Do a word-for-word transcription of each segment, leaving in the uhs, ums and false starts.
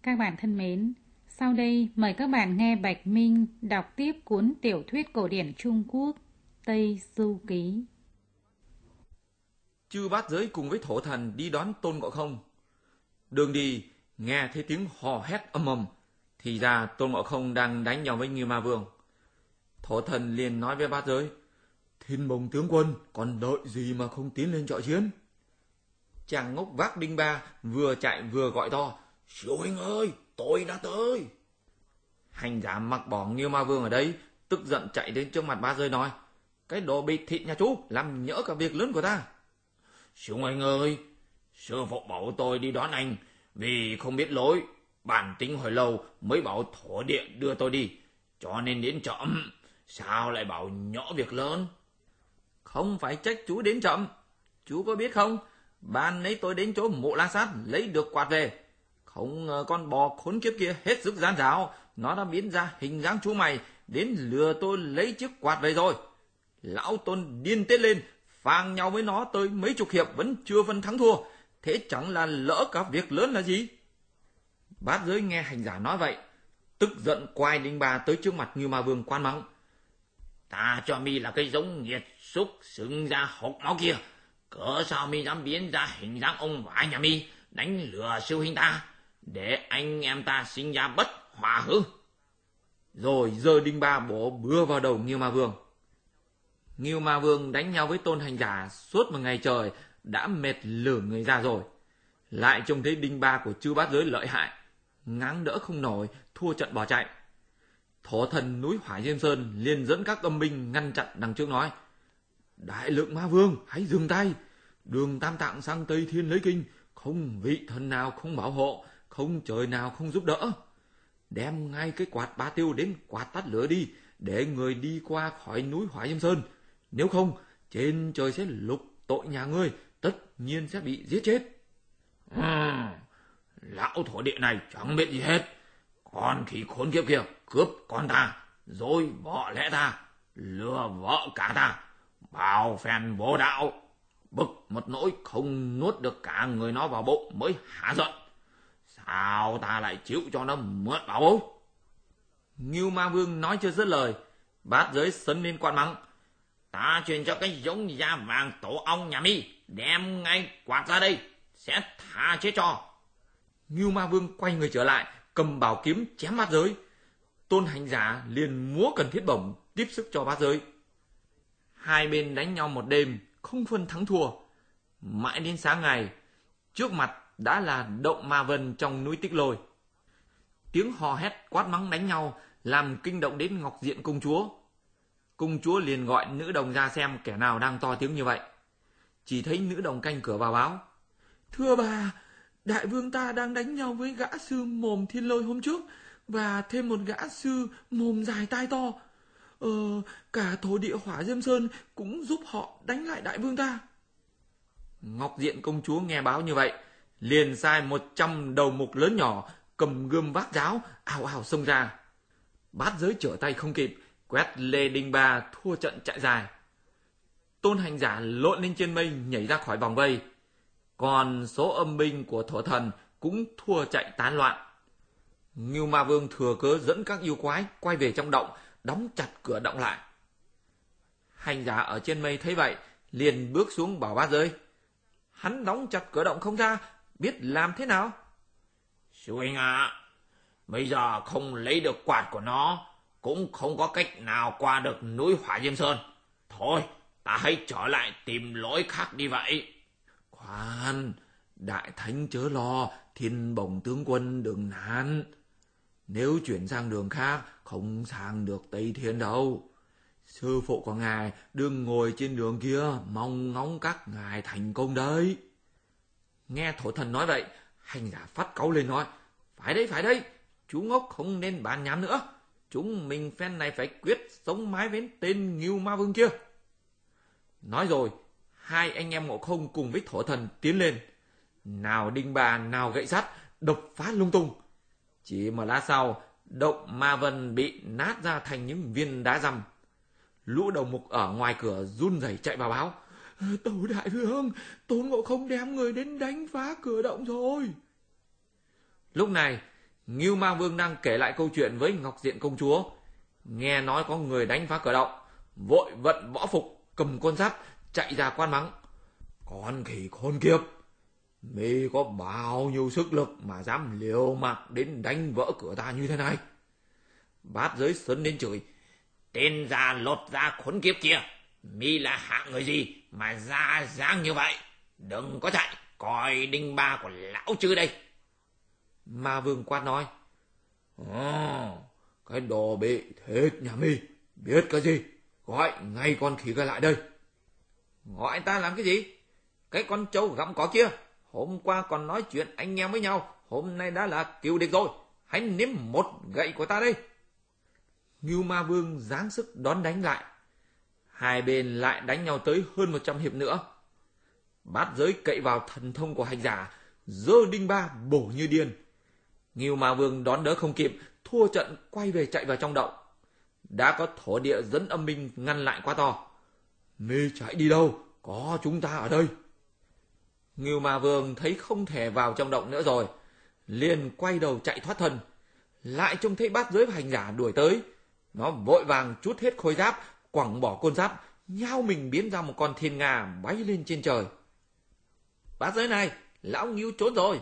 Các bạn thân mến, sau đây mời các bạn nghe Bạch Minh đọc tiếp cuốn tiểu thuyết cổ điển Trung Quốc Tây Du Ký. Chư Bát Giới cùng với Thổ Thần đi đón Tôn Ngộ Không. Đường đi nghe thấy tiếng hò hét âm ầm, thì ra Tôn Ngộ Không đang đánh nhau với Ngưu Ma Vương. Thổ Thần liền nói với Bát Giới: Thiên Bồng tướng quân, còn đợi gì mà không tiến lên chọi chiến? Chàng ngốc vác đinh ba vừa chạy vừa gọi to: Siêu huynh ơi, tôi đã tới. Hành giả mặc bỏ Ngưu Ma Vương ở đấy, tức giận chạy đến trước mặt Bát Giới nói: Cái đồ bịt thịt nhà chú, làm nhỡ cả việc lớn của ta. Siêu huynh ơi, sư phụ bảo tôi đi đón anh, vì không biết lối, bản tính hồi lâu mới bảo thổ địa đưa tôi đi, cho nên đến chậm. Sao lại bảo nhỡ việc lớn? Không phải trách chú đến chậm. Chú có biết không, ban nấy tôi đến chỗ Mộ La Sát lấy được quạt về, không ngờ con bò khốn kiếp kia hết sức gian xảo, nó đã biến ra hình dáng chú mày đến lừa tôi lấy chiếc quạt về rồi. Lão Tôn điên tiết lên, phang nhau với nó tới mấy chục hiệp vẫn chưa phân thắng thua, thế chẳng là lỡ cả việc lớn là gì? Bát Giới nghe hành giả nói vậy, tức giận quay đinh ba tới trước mặt Ngưu Ma Vương quan mắng: Ta cho mi là cái giống nghiệt xúc xứng ra hộc máu kia, cớ sao mi dám biến ra hình dáng ông vải nhà mi đánh lừa sư huynh ta, để anh em ta sinh ra bất hòa hư? Rồi giơ đinh ba bổ bừa vào đầu Ngưu Ma Vương. Ngưu Ma Vương đánh nhau với Tôn hành giả suốt một ngày trời đã mệt lử người ra rồi, lại trông thấy đinh ba của chư Bát Giới lợi hại, ngáng đỡ không nổi, thua trận bỏ chạy. Thổ Thần núi Hỏa Diêm Sơn liền dẫn các âm binh ngăn chặn đằng trước nói: Đại Lượng Ma Vương, hãy dừng tay. Đường Tam Tạng sang Tây Thiên lấy kinh, không vị thần nào không bảo hộ, không trời nào không giúp đỡ. Đem ngay cái quạt ba tiêu đến quạt tắt lửa đi, để người đi qua khỏi núi Hỏa Diêm Sơn. Nếu không, trên trời sẽ lục tội nhà ngươi, tất nhiên sẽ bị giết chết. Ừ, lão thổ địa này chẳng biết gì hết. Con khỉ khốn kiếp kia cướp con ta, rồi vợ lẽ ta, lừa vợ cả ta, bao phen vô đạo, bực một nỗi không nuốt được cả người nó vào bụng mới hả giận. Sao ta lại chịu cho nó mượn bảo bối? Ngưu Ma Vương nói chưa dứt lời, Bát Giới sấn lên quát mắng: Ta truyền cho cái giống da vàng tổ ong nhà mi, đem ngay quạt ra đây, sẽ tha chết cho. Ngưu Ma Vương quay người trở lại, cầm bảo kiếm chém Bát Giới. Tôn hành giả liền múa cần thiết bổng tiếp sức cho Bát Giới. Hai bên đánh nhau một đêm, không phân thắng thua. Mãi đến sáng ngày, trước mặt đã là động Ma Vân trong núi Tích Lôi. Tiếng hò hét quát mắng đánh nhau làm kinh động đến Ngọc Diện công chúa. Công chúa liền gọi nữ đồng ra xem kẻ nào đang to tiếng như vậy. Chỉ thấy nữ đồng canh cửa vào báo: Thưa bà, đại vương ta đang đánh nhau với gã sư mồm Thiên Lôi hôm trước, và thêm một gã sư mồm dài tai to. Ờ, cả thổ địa Hỏa Diêm Sơn cũng giúp họ đánh lại đại vương ta. Ngọc Diện công chúa nghe báo như vậy, liền sai một trăm đầu mục lớn nhỏ cầm gươm vác giáo ào ào xông ra. Bát Giới trở tay không kịp, quét lê đinh ba thua trận chạy dài. Tôn hành giả lộn lên trên mây nhảy ra khỏi vòng vây, còn số âm binh của Thổ Thần cũng thua chạy tán loạn. Ngưu Ma Vương thừa cớ dẫn các yêu quái quay về trong động, đóng chặt cửa động lại. Hành giả ở trên mây thấy vậy, liền bước xuống bảo Bát Giới: Hắn đóng chặt cửa động không ra, biết làm thế nào? Sư huynh ạ, bây giờ không lấy được quạt của nó, cũng không có cách nào qua được núi Hỏa Diêm Sơn. Thôi, ta hãy trở lại tìm lối khác đi vậy. Khoan, đại thánh chớ lo, Thiên Bồng tướng quân đừng nản. Nếu chuyển sang đường khác, không sang được Tây Thiên đâu. Sư phụ của ngài đừng ngồi trên đường kia, mong ngóng các ngài thành công đấy. Nghe Thổ Thần nói vậy, hành giả phát cáu lên nói: Phải đấy, phải đấy, chú ngốc không nên bàn nhảm nữa. Chúng mình phen này phải quyết sống mái với tên Ngưu Ma Vương kia. Nói rồi, hai anh em Ngộ Không cùng với Thổ Thần tiến lên. Nào đinh bà, nào gậy sắt, đập phá lung tung. Chỉ một lát sau, động Ma Vân bị nát ra thành những viên đá răm. Lũ đầu mục ở ngoài cửa run rẩy chạy vào báo: Tâu đại vương, Tôn Ngộ Không đem người đến đánh phá cửa động rồi. Lúc này, Ngưu Ma Vương đang kể lại câu chuyện với Ngọc Diện Công Chúa. Nghe nói có người đánh phá cửa động, vội vận võ phục, cầm con giáp, chạy ra quát mắng. Con khỉ khôn kiếp, mi có bao nhiêu sức lực mà dám liều mạng đến đánh vỡ cửa ta như thế này? Bát Giới sấn đến chửi. Tên già lột da khốn kiếp kia, mi là hạng người gì mà ra dáng như vậy? Đừng có chạy, coi đinh ba của lão chư đây. Ma Vương quát nói. Ồ, cái đồ bị thịt nhà mi, biết cái gì? Gọi ngay con khỉ kia lại đây. Gọi ta làm cái gì? Cái con trâu gặm cỏ kia, hôm qua còn nói chuyện anh em với nhau, hôm nay đã là cừu địch rồi. Hãy nếm một gậy của ta đây. Ngưu Ma Vương giáng sức đón đánh lại. Hai bên lại đánh nhau tới hơn một trăm hiệp nữa. Bát Giới cậy vào thần thông của hành giả, giơ đinh ba bổ như điên. Ngưu Ma Vương đón đỡ không kịp, thua trận quay về chạy vào trong động. Đã có thổ địa dẫn âm minh ngăn lại quá to. Mi chạy đi đâu? Có chúng ta ở đây. Ngưu Ma Vương thấy không thể vào trong động nữa rồi, liền quay đầu chạy thoát thân. Lại trông thấy Bát Giới và hành giả đuổi tới. Nó vội vàng trút hết khôi giáp, quẳng bỏ côn giáp, nhao mình biến ra một con thiên nga bay lên trên trời. Bát Giới này, lão Ngưu trốn rồi.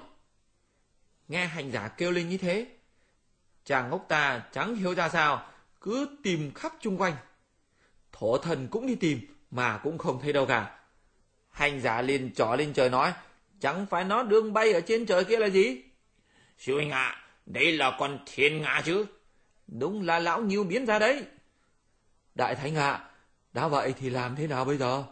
Nghe hành giả kêu lên như thế, chàng ngốc ta chẳng hiểu ra sao, cứ tìm khắp chung quanh. Thổ Thần cũng đi tìm mà cũng không thấy đâu cả. Hành giả liền trỏ lên trời nói, chẳng phải nó đương bay ở trên trời kia là gì? Sư huynh ạ, à, đây là con thiên nga chứ? Đúng là lão Ngưu biến ra đấy. Đại thánh ạ, à, đã vậy thì làm thế nào bây giờ?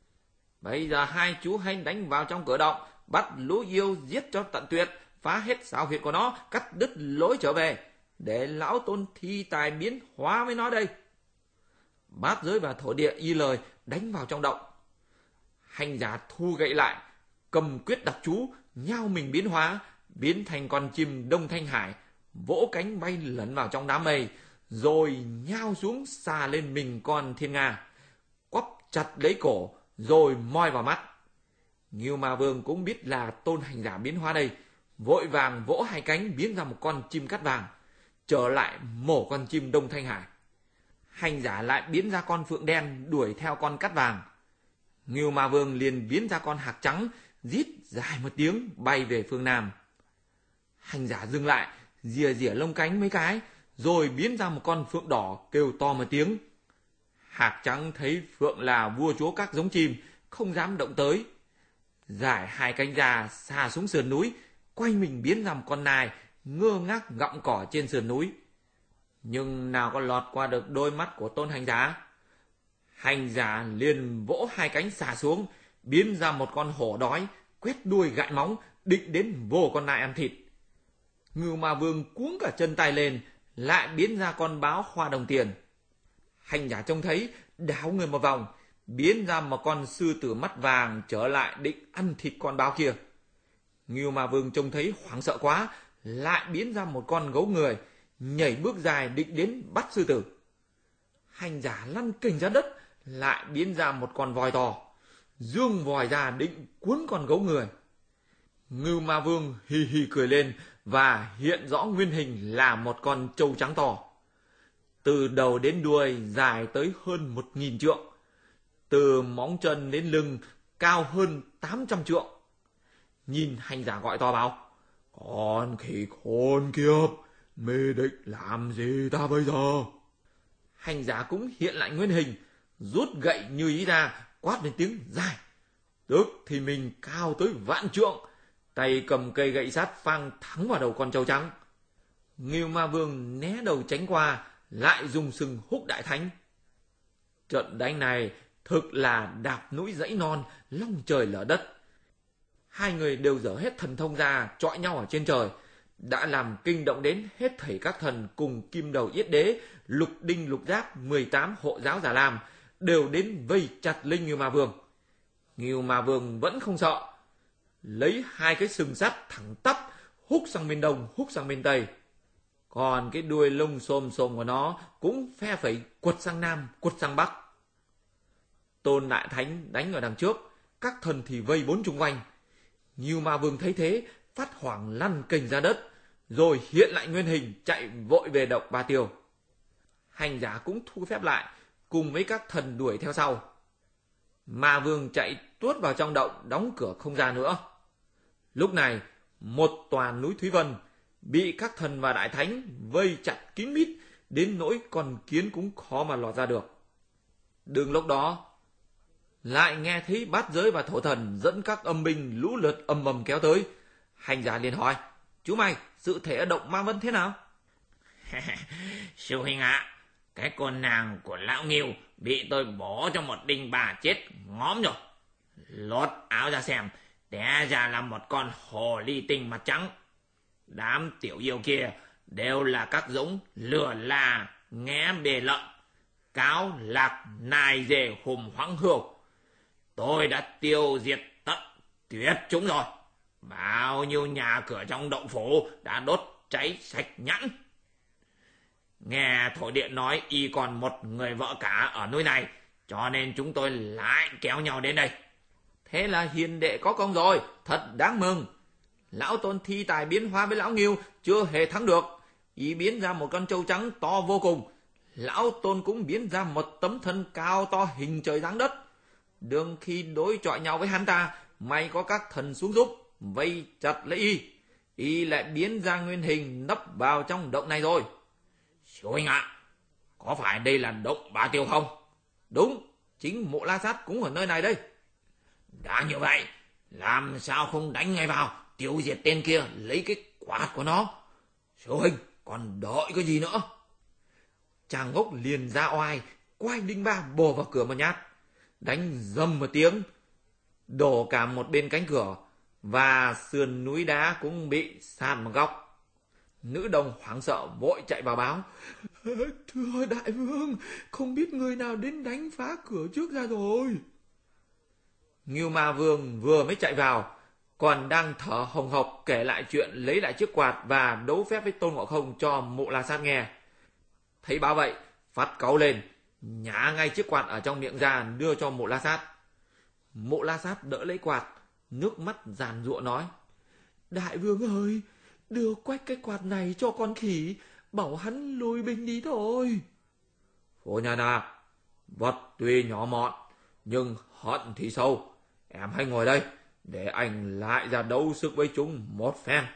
Bây giờ hai chú hãy đánh vào trong cửa động, bắt lũ yêu giết cho tận tuyệt, phá hết xào huyệt của nó, cắt đứt lối trở về, để lão tôn thi tài biến hóa với nó đây. Bát Giới và thổ địa y lời đánh vào trong động. Hành giả thu gậy lại, cầm quyết đọc chú, nhao mình biến hóa, biến thành con chim Đông Thanh Hải, vỗ cánh bay lẫn vào trong đám mây, rồi nhao xuống xà lên mình con thiên nga, quắp chặt lấy cổ, rồi moi vào mắt. Ngưu Ma Vương cũng biết là tôn hành giả biến hóa đây, vội vàng vỗ hai cánh biến ra một con chim cắt vàng, trở lại mổ con chim Đông Thanh Hải. Hành giả lại biến ra con phượng đen đuổi theo con cắt vàng. Ngưu Ma Vương liền biến ra con hạc trắng, rít dài một tiếng bay về phương Nam. Hành giả dừng lại, rìa rìa lông cánh mấy cái, rồi biến ra một con phượng đỏ kêu to một tiếng. Hạc trắng thấy phượng là vua chúa các giống chim, không dám động tới. Giải hai cánh ra xà xuống sườn núi, quay mình biến ra một con nai, ngơ ngác gặm cỏ trên sườn núi. Nhưng nào có lọt qua được đôi mắt của tôn hành giả. Hành giả liền vỗ hai cánh xà xuống, biến ra một con hổ đói, quét đuôi gãi móng, định đến vồ con nai ăn thịt. Ngưu Ma Vương cuống cả chân tay lên, lại biến ra con báo hoa đồng tiền. Hành giả trông thấy, đảo người một vòng, biến ra một con sư tử mắt vàng trở lại định ăn thịt con báo kia. Ngưu Ma Vương trông thấy hoảng sợ quá, lại biến ra một con gấu người, nhảy bước dài định đến bắt sư tử. Hành giả lăn kình ra đất, lại biến ra một con voi to, dương vòi ra định cuốn con gấu người. Ngưu Ma Vương hì hì cười lên và hiện rõ nguyên hình là một con trâu trắng to. Từ đầu đến đuôi dài tới hơn một nghìn trượng, từ móng chân đến lưng cao hơn tám trăm trượng. Nhìn hành giả gọi to bảo, con khỉ khôn kiếp, mê định làm gì ta bây giờ? Hành giả cũng hiện lại nguyên hình, rút gậy như ý ra, quát lên tiếng dài. Tức thì mình cao tới vạn trượng, tay cầm cây gậy sắt phang thẳng vào đầu con trâu trắng. Ngưu Ma Vương né đầu tránh qua, lại dùng sừng húc đại thánh. Trận đánh này thực là đạp núi dãy non, long trời lở đất. Hai người đều dở hết thần thông ra, chọi nhau ở trên trời, đã làm kinh động đến hết thảy các thần cùng Kim Đầu Yết Đế, Lục Đinh Lục Giác, mười tám hộ giáo Già Lam, đều đến vây chặt linh Ngưu Ma Vương. Ngưu Ma Vương vẫn không sợ, lấy hai cái sừng sắt thẳng tắp, húc sang bên đông, húc sang bên tây. Còn cái đuôi lông xồm xồm của nó cũng phe phẩy quật sang nam, quật sang bắc. Tôn Đại Thánh đánh ở đằng trước, các thần thì vây bốn chung quanh. Ngưu Ma Vương thấy thế, phát hoảng lăn kềnh ra đất, rồi hiện lại nguyên hình chạy vội về động Ba Tiêu. Hành giả cũng thu phép lại, cùng với các thần đuổi theo sau. Ma Vương chạy tuốt vào trong động, đóng cửa không ra nữa. Lúc này, một tòa núi Thúy Vân bị các thần và đại thánh vây chặt kín mít, đến nỗi con kiến cũng khó mà lọt ra được. Đừng lúc đó, lại nghe thấy Bát Giới và Thổ Thần dẫn các âm binh lũ lượt ầm ầm kéo tới. Hành giả liền hỏi: chú mày, sự thể ở động Ma Vân thế nào? Sư huynh ạ, à, cái con nàng của lão Nghiêu bị tôi bổ cho một đinh bà chết ngóm rồi. Lột áo ra xem, té ra là một con hồ ly tinh mặt trắng. Đám tiểu yêu kia đều là các giống lừa là nghé bề lợn, cáo lạc nài dề hùm hoãng hươu. Tôi đã tiêu diệt tận tuyệt chúng rồi. Bao nhiêu nhà cửa trong động phủ đã đốt cháy sạch nhẵn. Nghe thổ điện nói y còn một người vợ cả ở núi này, cho nên chúng tôi lại kéo nhau đến đây. Thế là hiền đệ có công rồi, thật đáng mừng. Lão Tôn thi tài biến hóa với lão Nghiêu chưa hề thắng được. Y biến ra một con trâu trắng to vô cùng. Lão Tôn cũng biến ra một tấm thân cao to hình trời giáng đất. Đương khi đối chọi nhau với hắn ta, may có các thần xuống giúp, vây chặt lấy y. Y lại biến ra nguyên hình nấp vào trong động này rồi. Sư huynh ạ, à, có phải đây là động Ba Tiêu không? Đúng, chính Mộ La Sát cũng ở nơi này đây. Đã như vậy, làm sao không đánh ngay vào, tiêu diệt tên kia, lấy cái quạt của nó? Sư huynh, còn đợi cái gì nữa? Chàng Ngốc liền ra oai, quay đinh ba bổ vào cửa một nhát, đánh rầm một tiếng, đổ cả một bên cánh cửa, và sườn núi đá cũng bị sàn một góc. Nữ đồng hoảng sợ vội chạy vào báo: thưa đại vương, không biết người nào đến đánh phá cửa trước ra rồi. Ngưu Ma Vương vừa mới chạy vào, còn đang thở hồng hộc kể lại chuyện lấy lại chiếc quạt và đấu phép với Tôn Ngộ Không cho Mộ La Sát nghe. Thấy báo vậy, phát cáu lên, nhả ngay chiếc quạt ở trong miệng ra đưa cho Mộ La Sát. Mộ La Sát đỡ lấy quạt, nước mắt giàn giụa nói: đại vương ơi, đưa quách cái quạt này cho con khỉ, bảo hắn lùi binh đi thôi. Phổ Nha Na, vật tuy nhỏ mọn, nhưng hận thì sâu. Em hãy ngồi đây, để anh lại ra đấu sức với chúng một phen.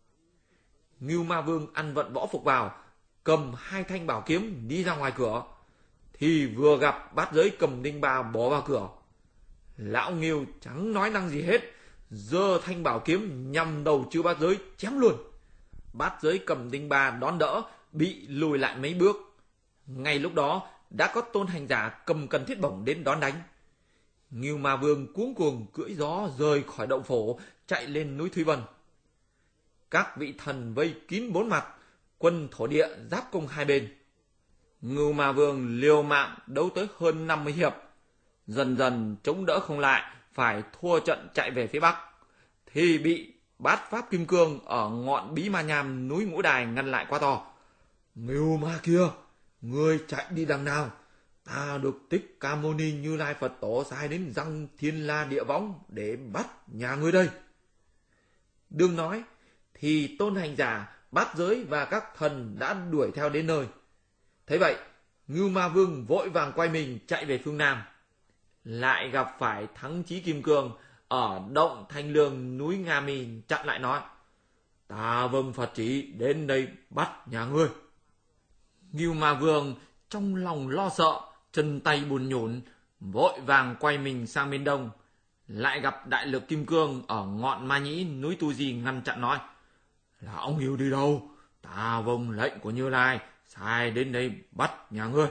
Ngưu Ma Vương ăn vận võ phục vào, cầm hai thanh bảo kiếm đi ra ngoài cửa, thì vừa gặp Bát Giới cầm đinh ba bó vào cửa. Lão Nghiêu chẳng nói năng gì hết, giơ thanh bảo kiếm nhằm đầu chư Bát Giới chém luôn. Bát Giới cầm đinh ba đón đỡ, bị lùi lại mấy bước. Ngay lúc đó đã có Tôn Hành Giả cầm cần thiết bổng đến đón đánh. Ngưu Ma Vương cuống cuồng cưỡi gió rời khỏi động phủ, chạy lên núi Thúy Vân. Các vị thần vây kín bốn mặt, quân thổ địa giáp công hai bên. Ngưu Ma Vương liều mạng đấu tới hơn năm mươi hiệp, dần dần chống đỡ không lại, phải thua trận chạy về phía bắc, thì bị Bát Pháp Kim Cương ở ngọn Bí Ma Nham núi Ngũ Đài ngăn lại quá to. Ngưu Ma kia, ngươi chạy đi đằng nào? Ta được Tích Ca Mâu Ni Như Lai Phật Tổ sai đến răng thiên la địa võng để bắt nhà ngươi đây. Đương nói thì Tôn Hành Giả, Bát Giới và các thần đã đuổi theo đến nơi. Thấy vậy, Ngưu Ma Vương vội vàng quay mình chạy về phương Nam, lại gặp phải Thắng Chí Kim Cương ở động Thanh Lương núi Nga Mi, chặn lại nói: ta vâng Phật chỉ đến đây bắt nhà ngươi. Ngưu Ma Vương trong lòng lo sợ, chân tay bùn nhũn, vội vàng quay mình sang bên đông, lại gặp Đại Lực Kim Cương ở ngọn Ma Nhĩ núi Tu Di ngăn chặn nói: lão Ngưu đi đâu? Ta vâng lệnh của Như Lai sai đến đây bắt nhà ngươi.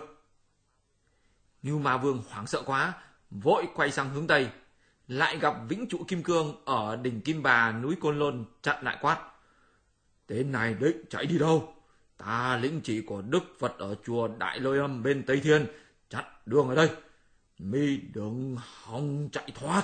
Ngưu Ma Vương hoảng sợ quá, vội quay sang hướng tây, lại gặp Vĩnh Trụ Kim Cương ở đỉnh Kim Bà núi Côn Lôn chặn lại quát: tên này định chạy đi đâu? Ta lĩnh chỉ của Đức Phật ở chùa Đại Lôi Âm bên Tây Thiên, chặn đường ở đây, mi đừng hòng chạy thoát.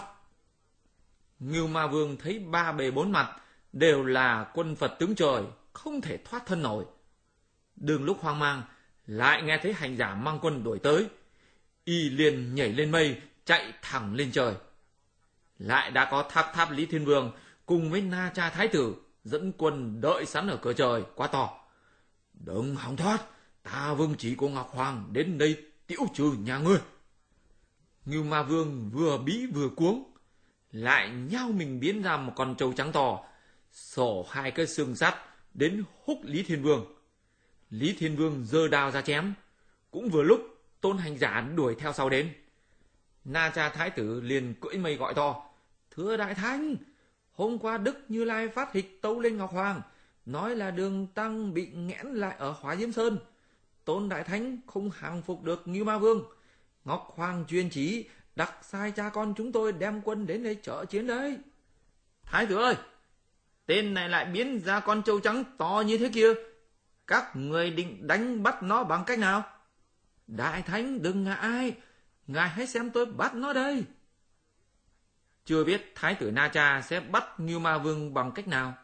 Ngưu Ma Vương thấy ba bề bốn mặt đều là quân Phật tướng trời, không thể thoát thân nổi. Đường lúc hoang mang, lại nghe thấy Hành Giả mang quân đuổi tới, y liền nhảy lên mây, chạy thẳng lên trời. Lại đã có Tháp Tháp Lý Thiên Vương cùng với Na Cha Thái Tử dẫn quân đợi sẵn ở cửa trời, quá to. Đừng hòng thoát, ta vương chỉ của Ngọc Hoàng đến đây tiễu trừ nhà ngươi. Ngưu Ma Vương vừa bí vừa cuống, lại nhao mình biến ra một con trâu trắng to, sổ hai cái xương sắt đến húc Lý Thiên Vương. Lý Thiên Vương giơ đao ra chém, cũng vừa lúc Tôn Hành Giả đuổi theo sau đến. Na Cha Thái tử liền cưỡi mây gọi to: Thưa Đại Thánh, hôm qua Đức Như Lai phát hịch tấu lên Ngọc Hoàng, nói là Đường Tăng bị nghẽn lại ở Hóa Diêm Sơn. Tôn Đại Thánh không hàng phục được Ngưu Ma Vương. Ngọc Hoàng truyền chỉ đặc sai cha con chúng tôi đem quân đến đây trợ chiến đấy. Thái tử ơi, tên này lại biến ra con trâu trắng to như thế kia, các người định đánh bắt nó bằng cách nào? Đại Thánh đừng ngại, ngài hãy xem tôi bắt nó đây. Chưa biết Thái tử Na Cha sẽ bắt Ngưu Ma Vương bằng cách nào,